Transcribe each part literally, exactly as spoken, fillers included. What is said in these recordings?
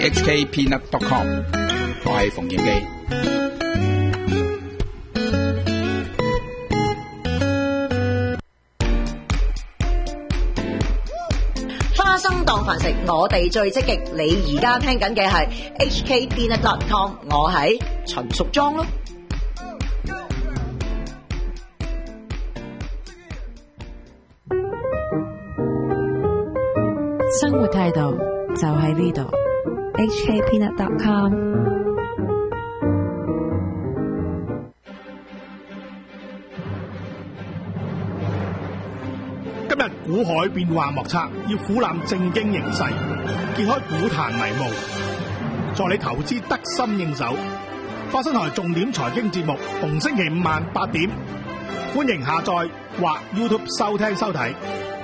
h k peanut dot com， 我係馮檢基。 花生當飯食，我哋最積極。你而家聽緊嘅係 h k peanut dot com， 我係陳淑莊咯。 生活態度就喺呢度 h k peanut dot com。 今日股海變幻莫測，要俯瞰正經形勢，揭開股壇迷霧，助你投資得心應手。花生台重點財經節目，逢星期五晚八點，歡迎下載或 YouTube 收聽收睇。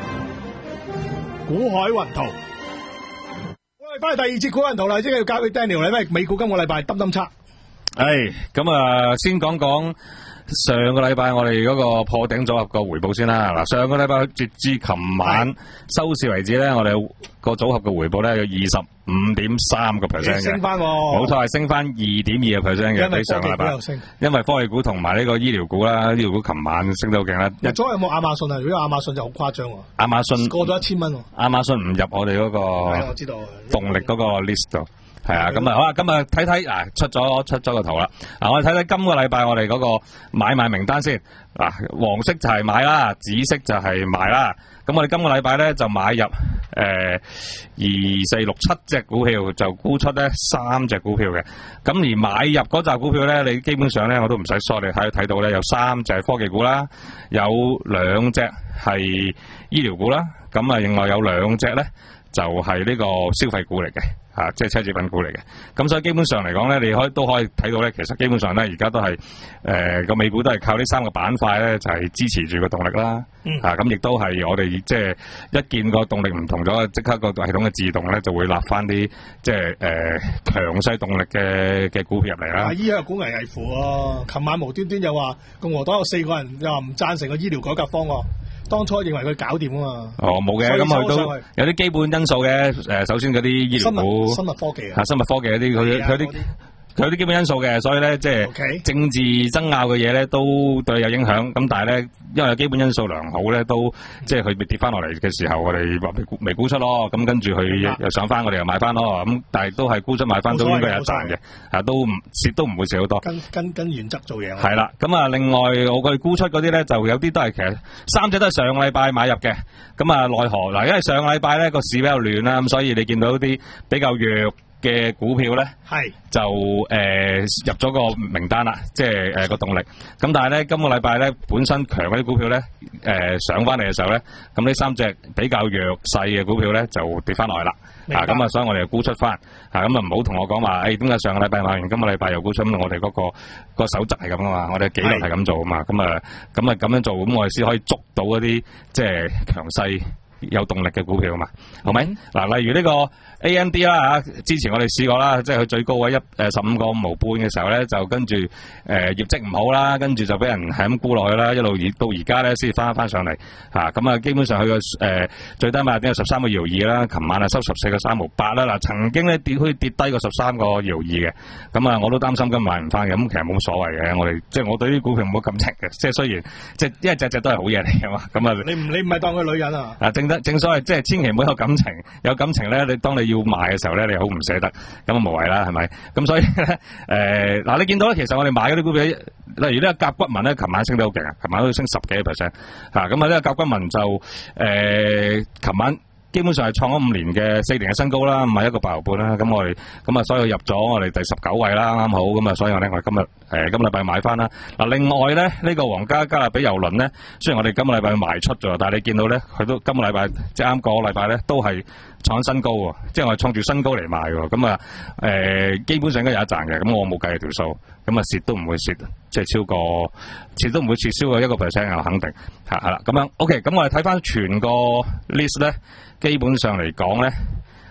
股海雲圖，我哋翻嚟第二節股海雲圖啦，即係要交俾 Daniel 啦，因為美股今個禮拜揼揼差。 誒，咁啊，先講講上個禮拜我哋嗰個破頂組合個回報先啦。嗱，上個禮拜截至琴晚收市為止咧，我哋個組合嘅回報咧有二十五點三個 percent 嘅， 升翻， 冇錯係升翻二點二個 percent 嘅，比上個禮拜。因為科技股同埋呢個醫療股啦，醫療股琴晚升得好勁啦。 入咗有冇亞馬遜啊？如果亞馬遜就好誇張喎， 亞馬遜過咗一千蚊喎。 亞馬遜唔入我哋嗰個我知道動力嗰個 list 度。係啊，咁啊好啦，咁啊睇睇嗱出咗出咗個圖啦，嗱我哋睇睇今個禮拜我哋嗰個買賣名單先，嗱黃色就係買啦，紫色就係賣啦，咁我哋今個禮拜咧就買入誒二四六七隻股票，就沽出咧三隻股票嘅，咁而買入嗰扎股票咧，你基本上咧我都唔使梳，你睇睇到咧有三隻係科技股啦，有兩隻係醫療股啦，咁啊另外有兩隻咧就係呢個消費股嚟嘅。啊，即係奢侈品股嚟嘅，咁所以基本上嚟講咧，你可以都可以睇到咧，其實基本上咧，而家都係誒個美股都係靠呢三個板塊咧，就係、是、支持住個動力啦。嗯、啊，咁亦都係我哋即係一見個動力唔同咗，即刻個系統嘅自動咧就會立翻啲即係誒、呃、強勢動力嘅嘅股票入嚟啦。 依家股危危乎喎，琴晚無端端又話共和黨有四個人又話唔贊成個醫療改革方案。當初認為佢搞掂啊嘛，哦冇嘅，咁佢都有啲基本因素嘅。誒，首先嗰啲醫療股、 生物科技啊， 生物科技嗰啲佢佢啲佢有啲基本因素嘅，所以咧即係政治爭拗嘅嘢咧都對有影響。咁但係咧，因為有基本因素良好咧，都即係佢跌翻落嚟嘅時候，我哋話未沽出咯。咁跟住佢又上翻，我哋又買翻咯。咁但係都係沽出買翻都應該有賺嘅，啊都唔蝕都唔會蝕好多。 跟跟跟原則做嘢。 係啦，咁啊另外我哋沽出嗰啲咧，就有啲都係其實三隻都係上個禮拜買入嘅。咁啊奈何嗱，因為上個禮拜咧個市比較亂啦，咁所以你見到啲比較弱嘅股票咧，係就誒、呃、入咗個名單啦，即係誒個動力。咁但係咧，今個禮拜咧本身強嗰啲股票咧，誒、呃、上翻嚟嘅時候咧，咁呢三隻比較弱勢嘅股票咧就跌翻落嚟啦。啊，咁啊，所以我哋就沽出翻。啊，咁啊唔好同我講話，誒點解上個禮拜買完，今個禮拜又沽出？咁我哋嗰、那個、那個守則係咁啊嘛，我哋紀律係咁做啊嘛。咁啊，咁啊咁樣做，咁我哋先可以捉到一啲即係強勢有動力嘅股票啊嘛，好咪？嗱、嗯，例如呢個 A M D 啦嚇，之前我哋試過啦，即係佢最高位一誒十五個五毫半嘅時候咧，就跟住誒、呃、業績唔好啦，跟住就俾人係咁沽落去啦，一路到而家咧先至翻翻上嚟嚇，咁啊基本上佢個誒最低買點有十三個搖二啦，琴晚啊收十四個三毫八啦，嗱曾經咧跌可以跌低過十三個搖二嘅，咁啊我都擔心今日買唔翻嘅，咁其實冇所謂嘅，我哋即係我對啲股票冇感情嘅，即係雖然即係因為隻隻都係好嘢嚟嘅嘛，咁啊你唔你唔係當佢女人啊？啊正得正所謂即係千祈唔好有感情，有感情咧，你當你要賣嘅時候咧，你好唔捨得，咁啊無謂啦，係咪？咁所以咧，誒嗱，你見到咧，其實我哋買嗰啲股票，例如呢個甲骨文咧，琴晚升得好勁啊，琴晚都升十幾個 percent，嚇，咁啊呢個甲骨文就誒，琴晚基本上係創咗五年嘅四年嘅新高啦，唔係一個八毫半啦，咁我哋咁啊，所以入咗我哋第十九位啦，啱好，咁啊，所以我咧我哋今日誒今個禮拜買翻啦。嗱，另外咧呢個皇家加勒比郵輪咧，雖然我哋今個禮拜賣出咗，但係你見到咧，佢都今個禮拜即係啱個禮拜咧，都係創新高喎，即係我哋創住新高嚟賣喎，咁啊誒基本上應該有一賺嘅，咁我冇計條數，咁啊蝕都唔會蝕，即係超過蝕都唔會蝕超過一個 percent 啊，肯定係係啦，咁樣 OK，咁我哋睇翻全個 list 咧。基本上嚟講咧，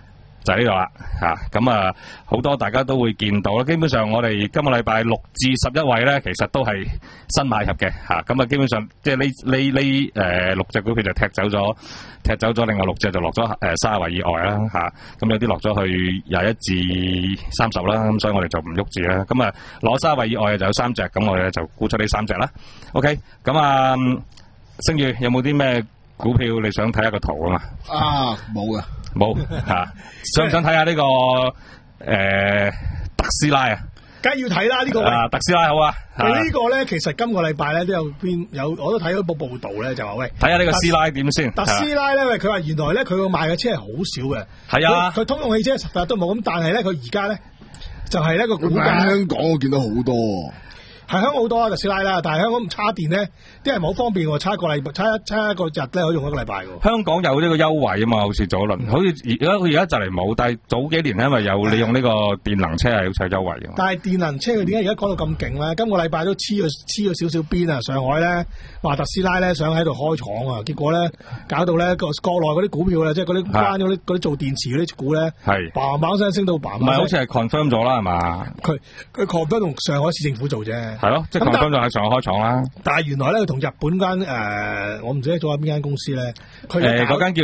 就喺呢度啦嚇，咁啊好多大家都會見到啦。基本上我哋今個禮拜六至十一位咧，其實都係新買入嘅嚇，咁啊基本上即係呢呢呢誒六隻股票就踢走咗，踢走咗另外六隻就落咗誒三十位以外啦嚇，咁有啲落咗去廿一至三十啦，咁所以我哋就唔喐住啦。咁啊攞三十位以外就有三隻，咁我哋就沽出呢三隻啦。OK， 咁啊星宇有冇啲咩股票你想睇下個圖啊嘛？ 啊冇噶。 冇吓，想唔想睇下呢個誒特斯拉啊？ 梗係要睇啦呢個。 啊，特斯拉好啊！ 呢個咧，其實今個禮拜咧都有邊有，我都睇到一部報道咧，就話喂， 睇下呢個斯拉點先。 特斯拉咧，佢話原來咧佢個賣嘅車係好少嘅。 係啊， 佢通用汽車十日都冇咁，但係咧佢而家咧就係呢個股價。 香港我見到好多。 係香港好多啊特斯拉啦，但係香港唔叉電咧，啲人唔好方便喎，差一個禮拜，差一差一個日咧可以用一個禮拜喎。香港有呢個優惠啊嘛，好似早輪，好似而家佢而家就嚟冇，但係早幾年因為有你用呢個電能車係好似有優惠嘅。 但係電能車佢點解而家講到咁勁咧？今個禮拜都黐咗黐咗少少邊啊！上海咧話特斯拉咧想喺度開廠啊，結果咧搞到咧個國內嗰啲股票咧，即係嗰啲關嗰啲嗰啲做電池嗰啲股咧，係嘭嘭聲升到嘭嘭。唔係好似係 confirm 咗啦係嘛？ 佢佢 confirm 同上海市政府做啫。 係咯，即係 confirm 就喺上海開廠啦。 但係原來咧，佢同日本間誒、呃，我唔知做喺邊間公司咧。佢誒嗰間叫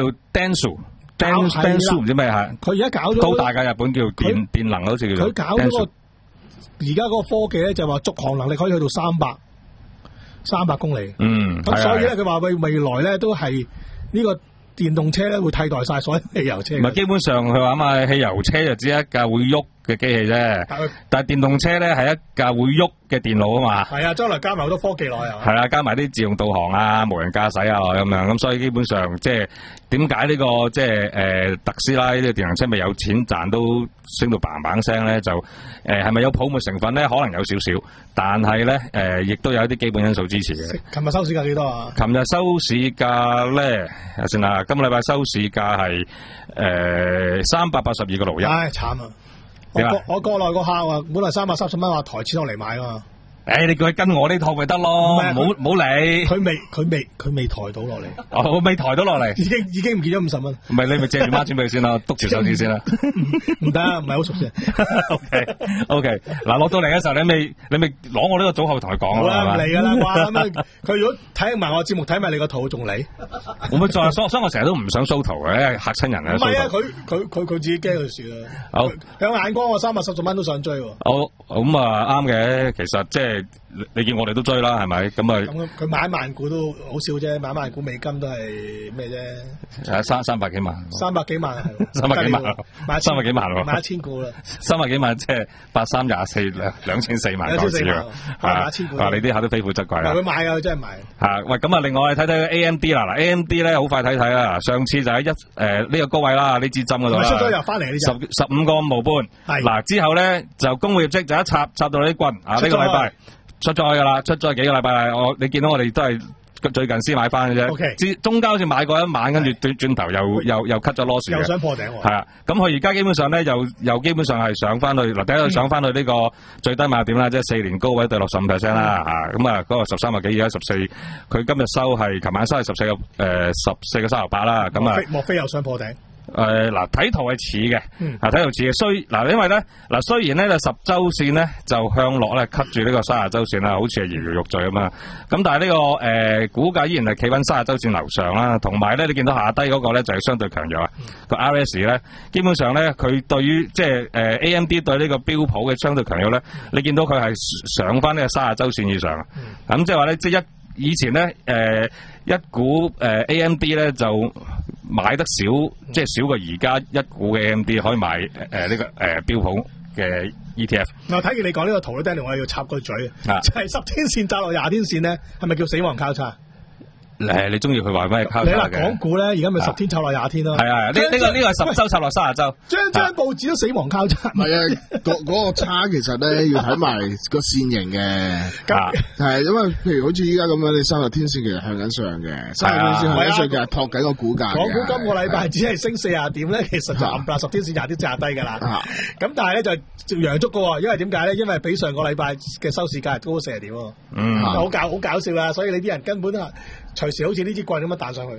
Denso，Denso 唔知咩係。 佢而家搞咗都大嘅日本叫電電能，好似叫做。 佢搞咗個而家嗰個科技咧，就話續航能力可以去到三百三百公里。嗯，咁所以咧，佢話未未來咧都係呢個電動車咧會替代晒所有汽油車。唔係基本上佢話嘛，汽油車就只係一架會喐嘅機器啫，但係電動車咧係一架會喐嘅電腦啊嘛。係啊，將來加埋好多科技落去啊。係啦，加埋啲自動導航啊、無人駕駛啊咁樣，咁所以基本上即係點解呢個即係誒特斯拉呢個電動車咪有錢賺都升到嘭嘭聲咧？就誒係咪有泡沫成分咧？可能有少少，但係咧誒亦都有一啲基本因素支持嘅。 琴日收市價幾多啊？琴日收市價咧，先啦，今個禮拜收市價係誒三百八十二個六一。 唉，慘啊！我國我國內個客啊，本來三百三十蚊話抬錢落嚟買啊嘛。 誒，你叫佢跟我呢套咪得咯，唔好唔好理。 佢未佢未佢未抬到落嚟。 哦，我未抬到落嚟。 已經已經唔見咗五十蚊。 唔係你咪借住孖錢俾佢先啦，督住手指先啦。 唔得，唔係好熟先。 O K O K， 嗱落到嚟嘅時候，你咪你咪攞我呢個組合同佢講啦。好啦， 唔嚟噶啦，哇！咁佢如果睇埋我節目，睇埋你個圖，仲嚟？ 我咪再所所以我成日都唔想 show 圖嘅，嚇親人啊！ 唔係啊，佢佢佢佢自己驚佢算啦。好，有眼光，我三百十蚊都想追喎。 好，咁啊啱嘅，其實即係。你見我哋都追啦，係咪？咁啊， 咁佢買萬股都好少啫，買萬股美金都係咩啫？ 係三三百幾萬， 三百幾萬， 三百幾萬，買三百幾萬喎， 買一千股啦， 三百幾萬即係八三廿四兩兩千四萬港紙啊， 買一千股。 啊，你啲客都非富則貴啊！ 佢買啊，真係買。 嚇喂，咁啊，另外我哋睇睇 A M D 啦，嗱 A M D 咧好快睇睇啦，上次就喺一誒呢個高位啦，呢支針嗰度啦， 出咗又翻嚟呢十十五個五毫半。嗱之後咧就公會業績就一插插到呢啲棍啊，呢個禮拜。出咗噶啦，出咗幾個禮拜，我你見到我哋都係最近先買翻嘅啫。Okay. 中間好似買過一晚，跟住轉轉頭又又又 cut 咗 loss 嘅。 又想破頂喎。 係啊，咁佢而家基本上咧，又又基本上係上翻去嗱，第一度上翻去呢個最低買點啦，即係四年高位對六十五 percent 啦嚇。咁啊，嗰個十三個幾而家十四，佢今日收係琴晚收係十四個誒十四個三毫八啦。咁啊， 莫非又想破頂？ 誒，嗱睇圖係似嘅，啊睇圖似嘅，雖嗱因為咧嗱雖然咧就十周線咧就向落咧 cut 住呢個三十周線啦，好似係搖搖欲墜咁啊，咁但係呢、這個誒、呃、股價依然係企穩三十周線樓上啦，同埋咧你見到下低嗰個咧就係、是、相對強弱啊，個 R S 咧基本上咧佢對於即係誒 A M D 對呢個標普嘅相對強弱咧，你見到佢係上翻呢個三十周線以上，咁即係話咧即係一以前咧誒、呃、一股誒、呃、A M D 咧就。買得少，即係少過而家一股嘅 A M D 可以買誒呢、呃這個誒、呃、標普嘅 E T F。嗱，睇住你講呢個圖咧 Danny 我要插個嘴啊，就係、是、十天線扎落廿天線咧，係咪叫死亡交叉？ 誒，你中意佢話咩交叉嘅？ 你話港股咧，而家咪十天插落廿天咯。係啊，呢呢個呢個係十周插落三十周。 張張報紙都死亡交叉。唔係啊， 嗰嗰個差其實咧要睇埋個線型嘅。係因為譬如好似依家咁樣，你三十天線其實向緊上嘅，三十天線向緊上嘅，托緊個股價。港股今個禮拜只係升四十點咧，其實就冚唪唥十天線廿天炸低㗎啦。咁但係咧就陽燭㗎喎，因為點解咧？因為比上個禮拜嘅收市價高四十點喎。嗯。好搞好搞笑啦，所以你啲人根本啊〜隨時好似呢支棍咁樣彈上去。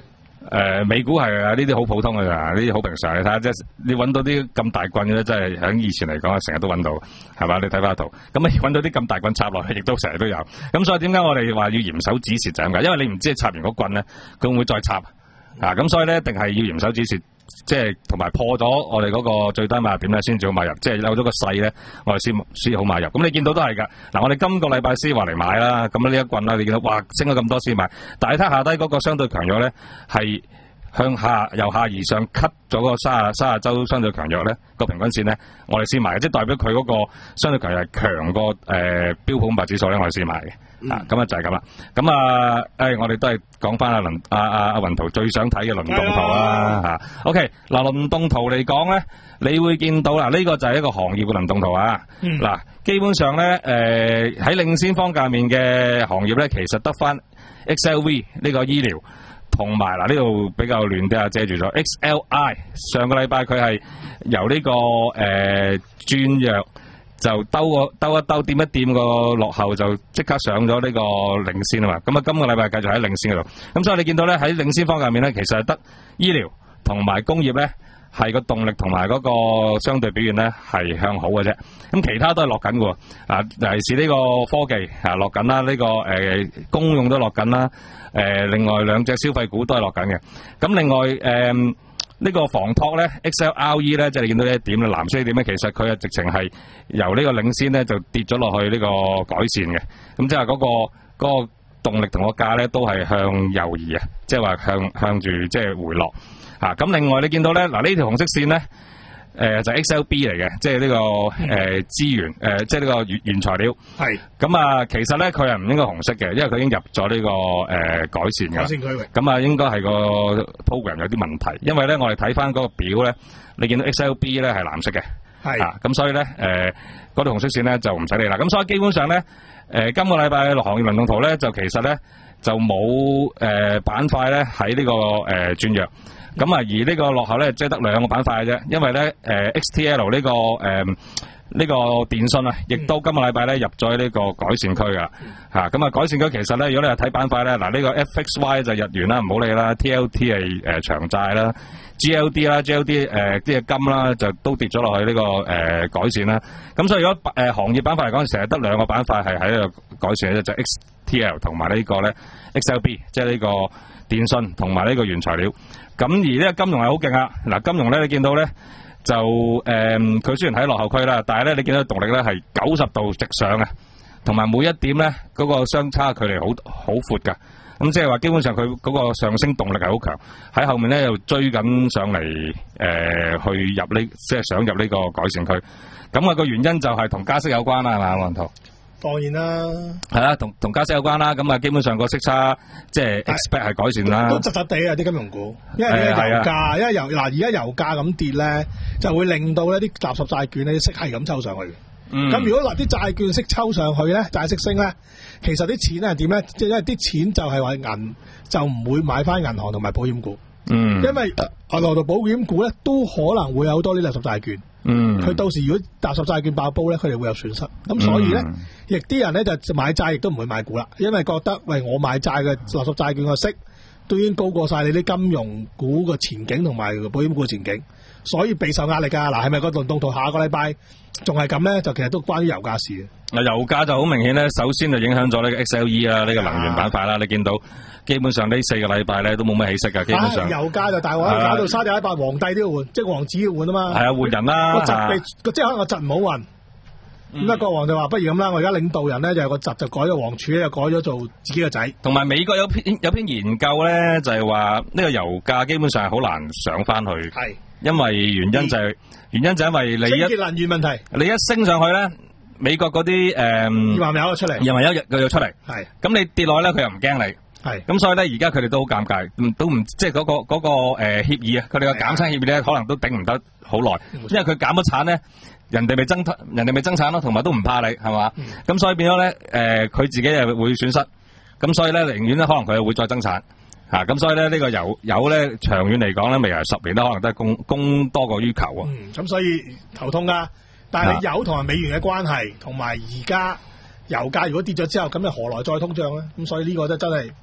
誒美股係啊，呢啲好普通嘅咋，呢啲好平常。你睇下，即係你揾到啲咁大棍嘅咧，真係喺以前嚟講，成日都揾到，係嘛？你睇翻圖，咁啊揾到啲咁大棍插落去，亦都成日都有。咁所以點解我哋話要嚴守指示就係咁解？因為你唔知插完嗰棍咧，佢會唔會再插啊？咁所以咧，一定係要嚴守指示。即係同埋破咗我哋嗰個最低買入點咧，先至好買入。即係有咗個勢咧，我哋先先好買入。咁你見到都係㗎。嗱，我哋今個禮拜先話嚟買啦。咁呢一棍啦，你見到哇升咗咁多先買。但係睇下低嗰個相對強弱咧，係向下由下而上 cut 咗個三十三十周相對強弱咧個平均線咧，我哋先買嘅。即係代表佢嗰個相對強弱係強過誒、呃、標普五百指數咧，我哋先買嘅。嗯、啊，咁啊就係咁啦。咁啊，誒、哎，我哋都係講翻阿倫阿阿阿雲圖最想睇嘅輪動圖啦嚇。OK，嗱輪動圖嚟講咧，你會見到啦，呢、這個就係一個行業嘅輪動圖啊。嗱、嗯，基本上咧，誒、呃、喺領先方價面嘅行業咧，其實得翻 X L V 呢個醫療，同埋嗱呢度比較亂啲啊，遮住咗 X L I。上個禮拜佢係由呢、這個誒轉弱。呃就兜個兜一兜掂一掂個落後就即刻上咗呢個領先啊嘛，咁啊今個禮拜繼續喺領先嗰度，咁所以你見到咧喺領先方向面咧，其實係得醫療同埋工業咧係個動力同埋嗰個相對表現咧係向好嘅啫，咁其他都係落緊嘅喎，啊尤其是呢個科技啊落緊啦，呢、這個誒、呃、公用都落緊啦，誒、呃、另外兩隻消費股都係落緊嘅，咁另外誒。呃呢個防託咧 ，X L R E 咧，即係你見到呢一點咧，藍色呢點咧，其實佢係直情係由呢個領先咧就跌咗落去呢個改善嘅，咁即係嗰個嗰個動力同個價咧都係向右移啊，即係話向向住即係回落嚇。咁另外你見到咧嗱呢條紅色線咧。誒、呃、就係、X L B 嚟嘅，即係呢、這個誒、呃、資源誒、呃，即係呢個原原材料。係。咁啊，其實咧佢係唔應該紅色嘅，因為佢已經入咗呢、這個誒、呃、改善㗎。改善區域。咁啊，應該係個 program 有啲問題，因為咧我哋睇翻嗰個表咧，你見到 X L B 咧係藍色嘅。係。啊，咁所以咧誒嗰條紅色線咧就唔使理啦。咁所以基本上咧誒、呃、今個禮拜嘅行業輪動圖咧就其實咧就冇誒板塊咧喺呢、這個誒、呃、轉弱。咁啊，而呢個落後咧，即係得兩個板塊嘅啫，因為咧，誒、呃、X T L 呢、這個誒呢、呃這個電信啊，亦都今個禮拜咧入咗呢個改善區噶，嚇咁啊改善區其實咧，如果你係睇板塊咧，嗱、這、呢個 F X Y 就日元啦，唔好理啦 ，T L T 係誒、呃、長債啦 ，G L D 啦 ，G L D 誒啲嘅金啦，就都跌咗落去呢、這個誒、呃、改善啦。咁所以如果誒、呃、行業板塊嚟講，成日得兩個板塊係喺呢個改善嘅啫，就 X T L 同埋呢個咧 X L B， 即係呢個電信同埋呢個原材料。咁而呢個金融係好勁啊！嗱，金融咧你見到咧就誒，佢、呃、雖然喺落後區啦，但係咧你見到動力咧係九十度直上嘅，同埋每一點咧嗰、那個相差距離好好闊㗎。咁即係話基本上佢嗰個上升動力係好強，喺後面咧又追緊上嚟誒、呃，去入呢即係想入呢個改善區。咁、那、啊個原因就係同加息有關啦，係嘛，黃圖？ 當然啦， 係啦，同同加息有關啦。咁啊，基本上個息差即係 expect 係改善啦。 都窒窒地啊啲金融股，因為呢個油價，因為油嗱而家油價咁跌咧，就會令到呢啲垃圾債券咧息係咁抽上去嘅。咁、嗯、如果嗱啲債券息抽上去咧，債息升咧，其實啲錢係點咧？即係因為啲錢就係話銀就唔會買翻銀行同埋保險股。嗯，因為銀行同保險股咧都可能會有多啲垃圾債券。嗯，佢到時如果垃圾債券爆煲咧，佢哋會有損失。咁所以咧，亦、嗯、啲人咧就買債亦都唔會買股啦，因為覺得喂我買債嘅垃圾債券嘅息都已經高過晒你啲金融股嘅前景同埋保險股嘅前景，所以備受壓力㗎。嗱，係咪個輪動圖下個禮拜仲係咁咧？就其實都關於油價事嘅。嗱，油價就好明顯咧，首先就影響咗呢個 X L E 啦，呢個能源板塊啦。你見到基本上呢四個禮拜咧都冇乜起色㗎，基本上。啊、油價就大鑊，搞到沙地阿拉伯皇帝都要換，即係王子要換啊嘛。係啊，換人啦。個侄個即係可能個侄唔好運。咁啊，國王就話不如咁啦，我而家領導人咧就個侄就改咗王儲咧，就改咗做自己個仔。同埋美國有篇有篇研究咧，就係話呢個油價基本上係好難上翻去。係。因為原因就係、是、原因就係因為你一清潔能源問題，你一升上去咧，美國嗰啲誒二萬油出嚟，二萬油日佢又出嚟。係。咁你跌落去咧，佢又唔驚你。係，咁所以咧，而家佢哋都好尷尬，都唔即係嗰個嗰、嗰個誒、呃、協議啊，佢哋嘅減產協議咧，可能都頂唔得好耐，因為佢減咗產咧，人哋咪增人哋咪增產咯，同埋都唔怕你，係嘛？咁、嗯、所以變咗咧，誒、呃、佢自己又會損失，咁所以咧，寧願咧可能佢又會再增產，嚇、啊，咁所以咧呢、呢個油油咧長遠嚟講咧，未來十年都可能都係供供多過於求啊。嗯，咁所以頭痛㗎，但係油同埋美元嘅關係，同埋而家油價如果跌咗之後，咁又何來再通脹咧？咁所以呢個都真係。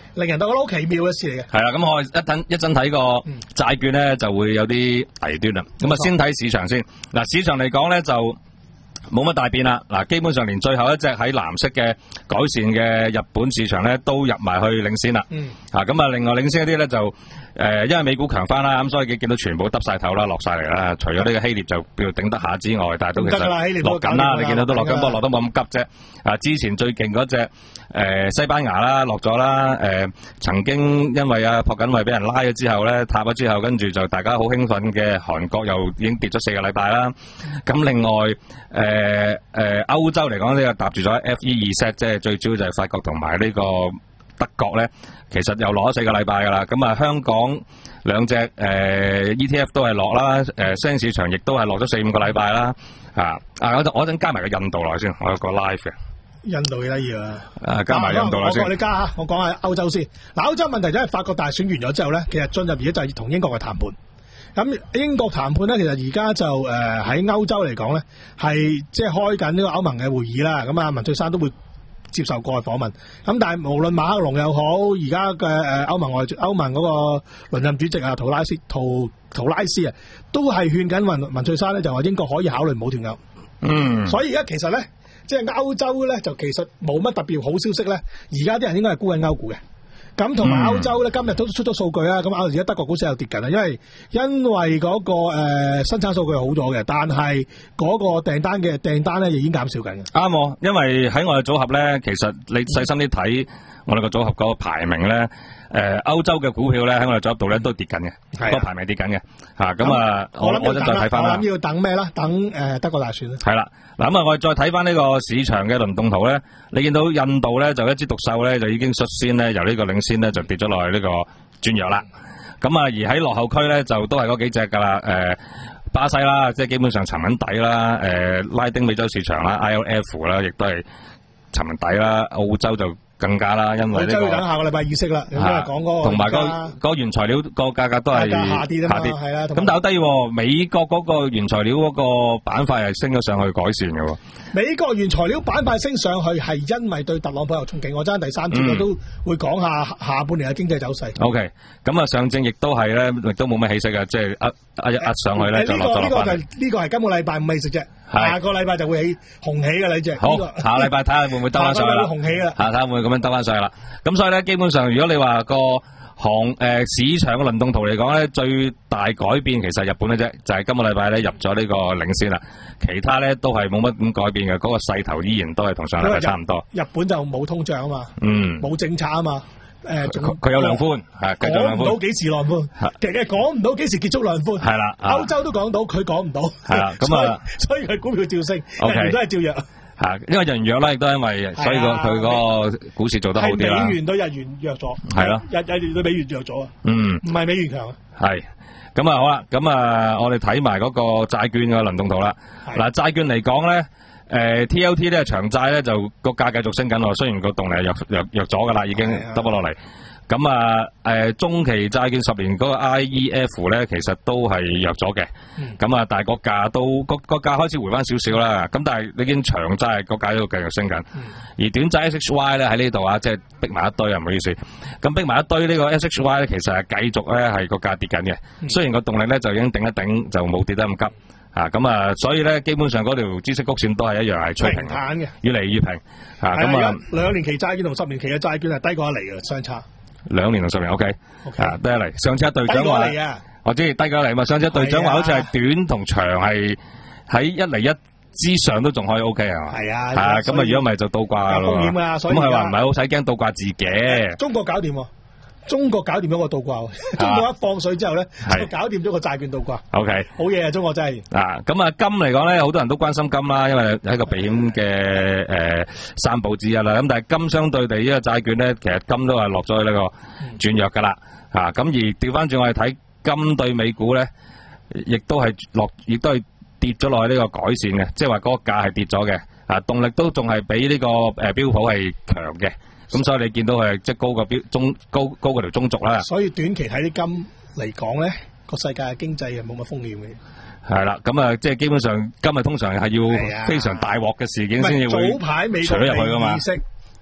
令人覺得好奇妙嘅事嚟嘅。 係啦，咁我一等一陣睇個債券咧，就會有啲弊端啦。咁啊，先睇市場先。嗱，市場嚟講咧就冇乜大變啦。嗱，基本上連最後一隻喺藍色嘅改善嘅日本市場咧，都入埋去領先啦。嗯。啊，咁啊，另外領先一啲咧就誒、呃，因為美股強翻啦，咁所以你見到全部耷晒頭啦，落晒嚟啦。除咗呢個希臘就叫頂得下之外，但係都其實落緊啦。你見到都落緊，不過落得冇咁急啫。啊，之前最勁嗰隻誒西班牙啦，落咗啦。誒、呃，曾經因為啊朴槿惠俾人拉咗之後咧，塌咗之後，跟住就大家好興奮嘅韓國又已經跌咗四個禮拜啦。咁另外誒誒歐洲嚟講呢，又搭住咗 F E 二 set， 即係最主要就係法國同埋呢個德國咧，其實又落咗四個禮拜噶啦。咁啊，香港兩隻誒、呃、E T F 都係落啦，誒、呃、新興市場亦都係落咗四五個禮拜啦。啊啊，我我陣加埋個印度落先，我有個 live 嘅。 印度幾得意啊！ 啊，加埋印度落先。 我你加下，我講下歐洲先。嗱，歐洲問題就係法國大選完咗之後咧，其實進入而家就係同英國嘅談判。咁英國談判咧，其實而家就誒喺歐洲嚟講咧，係即係開緊呢個歐盟嘅會議啦。咁啊，文翠珊都會接受過訪問。咁但係無論馬克龍又好，而家嘅誒歐盟外歐盟嗰個輪任主席啊，圖拉斯圖圖拉斯啊，都係勸緊文文翠珊咧，就話英國可以考慮唔好脫歐。嗯。所以而家其實咧，即係歐洲咧，就其實冇乜特別好消息咧。而家啲人應該係沽緊歐股嘅。咁同埋歐洲咧，今日都出咗數據啦。咁歐而家德國股市又跌緊啦，因為因為嗰、那個誒、呃、生產數據好咗嘅，但係嗰個訂單嘅訂單咧，已經減少緊嘅。啱， 因為喺我哋組合咧，其實你細心啲睇我哋個組合個排名咧，誒、呃、歐洲嘅股票咧喺我哋組合度咧都跌緊嘅，個排名跌緊嘅嚇。咁啊，我我陣再睇翻啦。 我諗要等咩啦？等誒、呃、德國大選啦。 係啦，嗱咁啊，我哋再睇翻呢個市場嘅輪動圖咧，你見到印度咧就一枝獨秀咧，就已經率先咧由呢個領先咧就跌咗落去呢個轉弱啦。咁啊，而喺落後區咧就都係嗰幾隻㗎啦，誒、呃、巴西啦，即係基本上沉穩底啦，誒、呃、拉丁美洲市場啦 ，I L F 啦，亦都係沉穩底啦，澳洲就更加啦，因為呢、這個等下個禮拜議息啦，咁講嗰個同埋個個原材料個價格都係下跌啊嘛，係啊， 咁但係低喎，美國嗰個原材料嗰個板塊係升咗上去改善嘅喎。 美國原材料板塊升上去係因為對特朗普有憧憬，我爭第三節我、嗯、都會講下下半年嘅經濟走勢。 O K，咁啊上證亦都係咧，亦都冇咩起色嘅，即係壓壓一壓上去咧就落咗落翻。呢、這個呢、這個就呢、這個係今個禮拜唔係食啫，下個禮拜就會起紅起嘅呢隻。好，這個、下禮拜睇下會唔會兜翻上去啦。 紅起啦， 下睇下會唔會咁樣兜翻上去啦。咁所以咧，基本上如果你話個行誒、呃、市場嘅輪動圖嚟講咧，最大改變其實係日本嘅啫，就係、是、今個禮拜咧入咗呢個領先啦。其他咧都係冇乜咁改變嘅，嗰、那個勢頭依然都係同上禮拜差唔多。 日本就冇通脹啊嘛，嗯，冇政策啊嘛，誒， 佢有量寬，係繼續量寬。講唔到幾時量寬，其實講唔到幾時結束量寬。係啦，歐洲都講到，佢講唔到。係啦，咁啊，所以佢股票照升，日元都係照弱。 吓，因為日元弱啦，亦都因為所以個佢嗰個股市做得好啲啦。 美元對日元弱咗，係咯，日日元對美元弱咗啊。嗯，唔係美元強啊。係， 咁啊好啦，咁啊我哋睇埋嗰個債券嘅輪動圖啦。嗱，債券嚟講咧，誒、呃、T L T 咧長債咧就個價繼續升緊喎，雖然個動力係弱弱弱咗噶啦，已經耷咗落嚟。咁啊，誒、呃、中期債券十年嗰個 I E F 咧，其實都係弱咗嘅。咁、嗯、啊，但係個價都個個價開始回翻少少啦。咁但係你見長債個價都繼續升緊、嗯，而短債 S H Y 咧喺呢度啊，即係逼埋一堆啊，唔好意思。咁逼埋一堆呢個 S H Y 咧，其實係繼續咧係個價跌緊嘅、嗯。雖然個動力咧就已經頂一頂，就冇跌得咁急。啊，咁啊，所以咧基本上嗰條孳息曲線都係一樣係趨平嘅，越嚟越平。啊，咁啊， 兩年期債券同十年期嘅債券係低過一厘嘅相差。 兩年同十年 OK， 啊低一厘。上次阿隊長話，我知低過一厘嘛。上次隊長話好似係短同長係喺一厘一之上都仲可以 OK 係嘛？係啊，啊咁啊，如果唔係就倒掛咯。風險啊，所以咁係話唔係好使驚倒掛自己。 中國搞掂喎。中國搞掂咗個倒掛、啊，中國一放水之後咧，就搞掂咗個債券倒掛。O K， 好嘢啊！中國真係。嗱，咁啊金嚟講咧，好多人都關心金啦，因為係一個避險嘅誒三寶之一啦。咁但係金相對地呢個債券咧，其實金都係落咗去呢個轉弱噶啦。啊，咁而調翻轉我哋睇金對美股咧，亦都係落，亦都係跌咗落去呢個改善嘅，即係話嗰個價係跌咗嘅。啊，動力都仲係比呢個誒標普係強嘅。咁所以你見到係即係高過標中高高過條中軸啦。所以短期睇啲金嚟講咧，個世界嘅經濟係冇乜風險嘅。係啦，咁啊，即係基本上今日通常係要非常大鑊嘅事件先至會除咗入去噶嘛。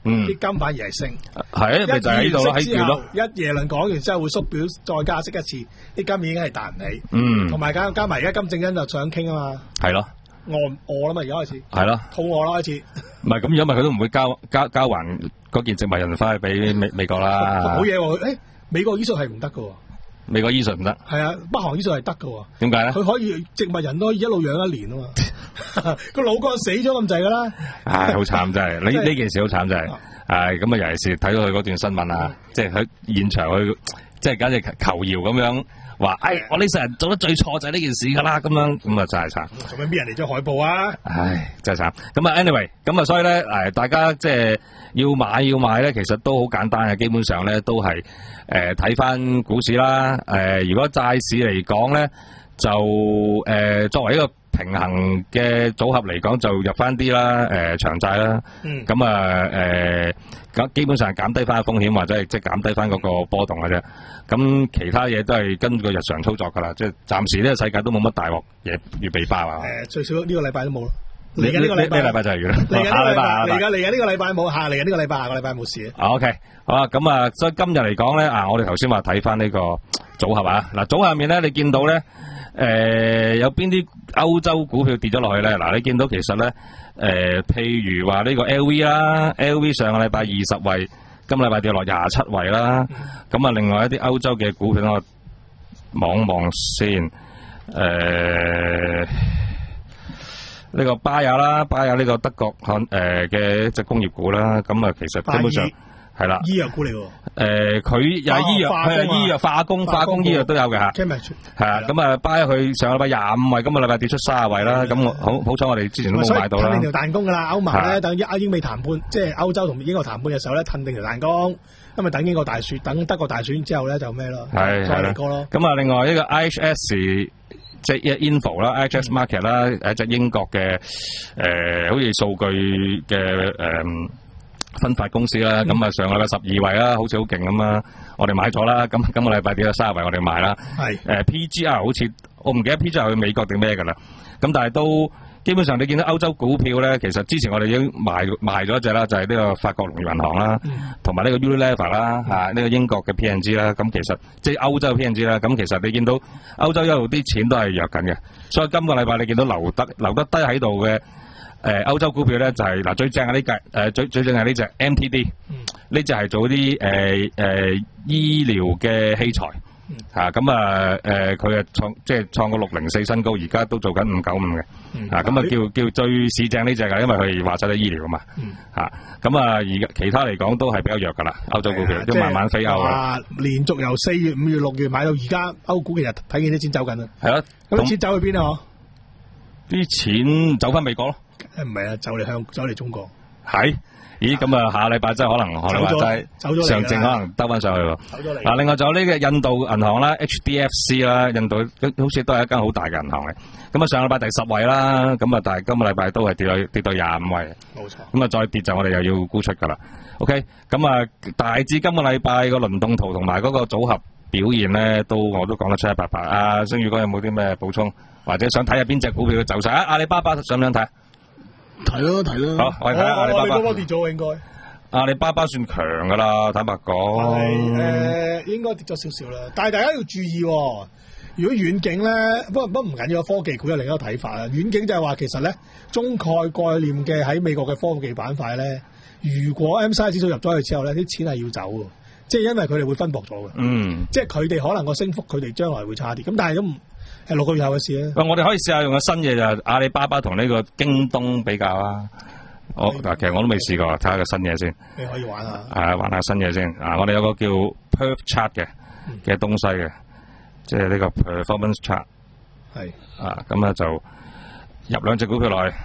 啲金反而係升。 係咪就喺度咯？喺度咯。 一耶倫講完之後會縮表再加息一次，啲金已經係彈唔起。 嗯。同埋加加埋而家金正恩就想傾啊嘛。 係咯。餓餓啦嘛，而家開始。 係咯。 肚餓啦開始。 唔係咁，因為佢都唔會交交交還嗰件植物人翻去俾美美國啦。 好嘢喎！誒，美國醫術係唔得噶。 美國醫術唔得。係啊，北韓醫術係得噶。點解咧？佢可以植物人都可以一路養一年啊嘛。個老哥死咗咁滯噶啦。 唉，好慘真係，呢呢件事好慘真係。誒，咁啊，尤其是睇到佢嗰段新聞啊，即係喺現場去，即係簡直求饒咁樣。話，哎，我呢世人做得最錯就係呢件事噶啦，咁樣咁啊真係慘。 做咩俾人嚟咗海報啊？ 唉，真係慘。咁啊 ，anyway，咁啊，所以咧，誒，大家即係要買要買咧，其實都好簡單嘅，基本上咧都係誒睇翻股市啦。誒、呃，如果債市嚟講咧，就誒、呃、作為一個平衡嘅組合嚟講，就入翻啲啦，誒、呃、長債啦。嗯。咁啊，誒、呃，咁基本上減低翻風險，或者係即係減低翻嗰個波動嘅啫。咁其他嘢都係跟個日常操作噶啦，即係暫時呢個世界都冇乜大鑊嘢要被包啊。誒，最少呢個禮拜都冇咯。嚟緊呢個禮拜，呢個禮拜就係完啦。嚟緊呢個禮拜，嚟緊嚟緊呢個禮拜冇，下嚟緊呢個禮拜，下個禮拜冇事。啊 OK，好啊，咁啊，所以今日嚟講咧，啊，我哋頭先話睇翻呢個組合啊，嗱，組合入面咧，你見到咧，誒，有邊啲歐洲股票跌咗落去咧？嗱，你見到其實咧，誒，譬如話呢個 L V 啦 ，L V 上個禮拜二十位。今禮拜跌落廿七位啦，咁啊，另外一啲歐洲嘅股票我望望先，誒、呃，呢、這個巴雅啦，巴雅呢個德國漢誒嘅一隻工業股啦，咁啊，其實基本上係啦，醫藥股嚟喎，誒，佢又係醫藥，佢係醫藥化工，化工醫藥都有嘅吓，係啊，咁啊，巴雅佢上禮拜廿五位，今個禮拜跌出卅位啦，咁好好彩我哋之前都冇買到啦。褪定條彈弓噶啦，歐盟咧等歐英美談判，即係歐洲同英國談判嘅時候咧，褪定條彈弓，咁咪等英國大選，等德國大選之後咧就咩咯，再嚟過咯。咁啊，另外一個 I H S 即係 info 啦 ，I H S market 啦，一隻英國嘅誒，好似數據嘅誒。分發公司啦，咁啊上個禮拜十二位啦，好似好勁咁啊！我哋買咗啦，咁今個禮拜跌咗三十位，我哋買啦。係誒、呃、P G R 好似我唔記得 P G R 去美國定咩㗎啦，咁但係都基本上你見到歐洲股票咧，其實之前我哋已經賣賣咗一隻啦，就係、是、呢個法國農業銀行啦，同埋呢個 Unilever 啦，嚇、啊、呢、這個英國嘅 P and G 啦，咁其實即係歐洲嘅 P and G 啦，咁其實你見到歐洲一路啲錢都係弱緊嘅，所以今個禮拜你見到留得留得低喺度嘅。誒，歐洲股票咧就係、是、嗱最正係呢隻誒最最正係呢隻 M T D，呢隻係做啲誒誒醫療嘅器材吓，咁啊誒佢啊創即係創個六零四新高，而家都做緊五九五嘅，啊咁啊叫叫最市正呢隻噶，因為佢話晒啲醫療啊嘛，吓咁啊而其他嚟講都係比較弱噶啦，歐洲股票都慢慢飛歐啦。連續由四月、五月、六月買到而家，歐股其實睇見啲錢走緊啦。係咯，咁啲錢走去邊啊？啲錢走翻美國咯。誒唔係啊，走嚟香，走嚟中國。係，咦咁啊，下個禮拜真係可能可能話齋，上證可能兜翻上去喎。走咗嚟。嗱，另外仲有呢個印度銀行啦 ，H D F C 啦，印度好似都係一間好大嘅銀行嚟。咁啊，上個禮拜第十位啦，咁啊，但係今個禮拜都係跌到跌到廿五位。冇錯。咁啊，再跌就我哋又要沽出噶啦。OK，咁啊，大致今個禮拜個輪動圖同埋嗰個組合表現咧，都我都講得七七八八。啊，星宇哥有冇啲咩補充，或者想睇下邊隻股票嘅走勢啊？阿里巴巴想唔想睇？睇咯睇咯，好，我哋睇下阿里巴巴。阿里巴巴跌咗應該。阿里巴巴算強噶啦，坦白講。係誒、呃，應該跌咗少少啦。但係大家要注意、哦，如果遠景咧，不過不過唔緊要，科技股有另一個睇法啦。遠景就係話其實咧，中概概念嘅喺美國嘅科技板塊咧，如果 M S C I 指數入咗去之後咧，啲錢係要走嘅，即係因為佢哋會分薄咗嘅。嗯。即係佢哋可能個升幅，佢哋將來會差啲。咁但係都唔。係六個月後嘅事咧。喂，我哋可以試下用個新嘢就係阿里巴巴同呢個京東比較啊。我嗱，其實我都未試過，睇下個新嘢先。你可以玩下。係啊，玩下新嘢先。啊，我哋有個叫 Perf Chart 嘅嘅東西嘅，即係呢個 Performance Chart。係。啊，咁咧就入兩隻股票落去，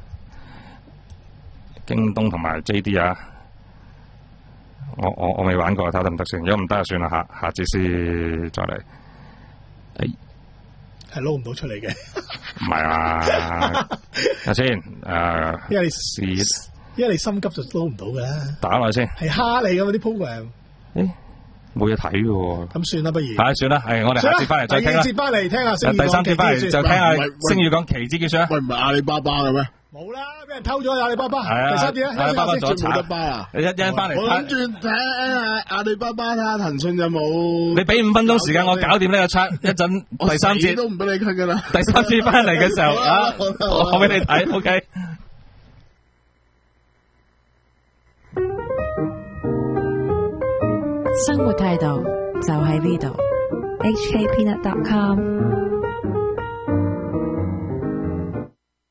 京東同埋 J D 啊。我我我未玩過，睇下得唔得先。如果唔得就算啦，下下次先再嚟。誒。係撈唔到出嚟嘅，唔係啊！睇先，誒、呃，因為你試，因為你心急就撈唔到嘅啦。打落去先，係蝦你㗎嘛啲 program，誒，冇嘢睇嘅喎。咁算啦，不如，係算啦，係我哋下次翻嚟再聽啦。第二節翻嚟聽下，第三節翻嚟就聽下星宇講期指結算。喂，唔係阿里巴巴嘅咩？ 冇啦，俾人偷咗阿里巴巴。 係啊， 第三點阿里巴巴做冇得包啊！ 你一陣翻嚟， 我諗住睇下阿里巴巴睇下騰訊有冇。 你俾五分鐘時間我搞掂呢個 chat，一陣第三節都唔俾你咳噶啦。 第三節翻嚟嘅時候啊，我俾你睇 ，OK。 生活態度就喺呢度。 H K Peanut dot com